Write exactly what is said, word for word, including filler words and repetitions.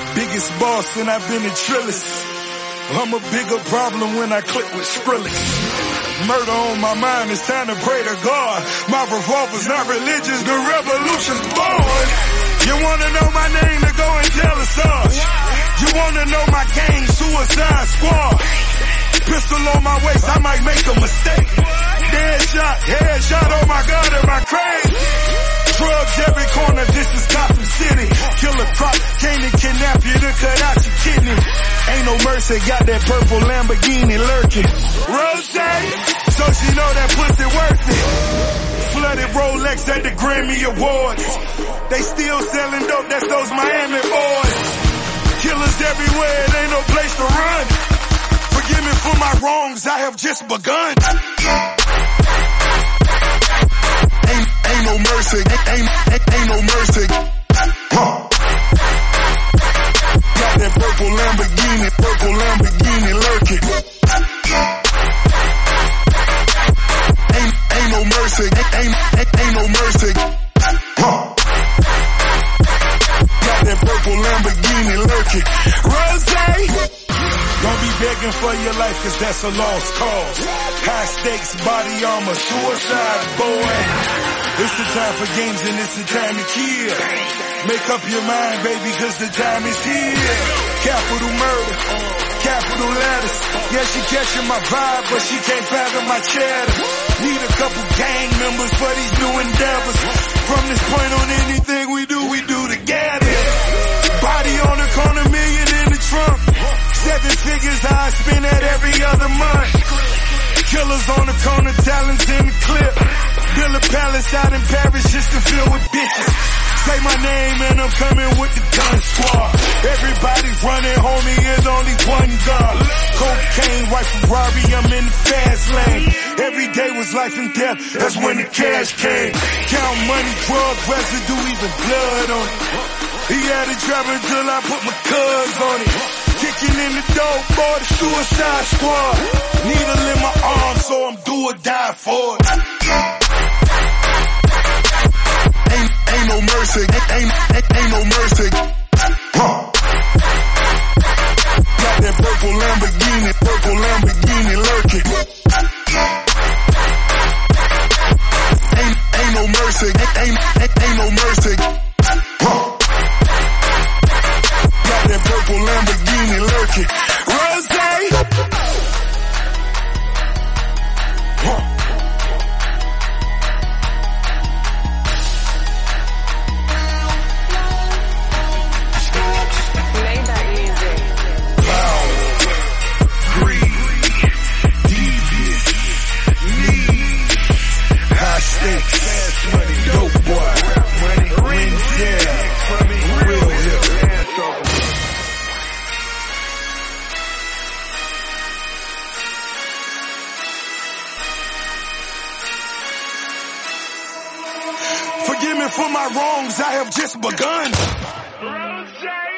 Biggest boss and I've been in Trillis. I'm a bigger problem when I click with Skrillex. Murder on my mind, it's time to pray to God. My revolver's not religious, the revolution's born. You wanna know my name, to go and tell us us. You wanna know my gang, Suicide Squad. Pistol on my waist, I might make a mistake. Dead shot, head shot, oh my God, am I crazy? Drugs every corner, this is Gotham City. Killer Croc came to kidnap you to cut out your kidney. Ain't no mercy, got that purple Lamborghini lurking. Rose, so she know that pussy worth it. Flooded Rolex at the Grammy Awards. They still selling dope, that's those Miami boys. Killers everywhere, it ain't no place to run. Forgive me for my wrongs, I have just begun. Ain't, ain't no mercy, ain't, ain't, ain't no mercy. Huh. Got that purple Lamborghini, purple Lamborghini lurking. Ain't, ain't no mercy, ain't, ain't, ain't no mercy. Huh. Got that purple Lamborghini lurking. Rose! Don't be begging for your life, cause that's a lost cause. High stakes, body armor, suicide, boy. It's the time for games and it's the time to kill. Make up your mind, baby, cause the time is here. Capital murder, capital letters. Yeah, she catching my vibe, but she can't fathom my cheddar. Need a couple gang members for these new endeavors. From this point on, anything we do, we do together. Body on the corner, million in the trunk. Seven figures I spend that every other month. Killers on the corner, talents in the clip. Build a palace out in Paris just to fill with bitches. Say my name and I'm coming with the gun squad. Everybody running, homie, is only one God. Cocaine, white Ferrari, I'm in the fast lane. Every day was life and death, that's when the cash came. Count money, drug residue, even blood on it. He had it trapping till I put my cuz on it. Kicking in the door for the Suicide Squad. Needle in my arm, so I'm do or die for it. Ain't, ain't no mercy, ain't, ain't, ain't no mercy. Huh. Got that purple Lamborghini, purple Lamborghini lurking. Ain't, ain't no mercy, ain't, ain't, ain't no mercy. Huh. Got that purple Lamborghini lurking. Rose! Huh. Made that easy. Power, greed, devious, need, high stakes, dope boy, rings, yeah, real hip. Forgive me for my wrongs, I have just begun.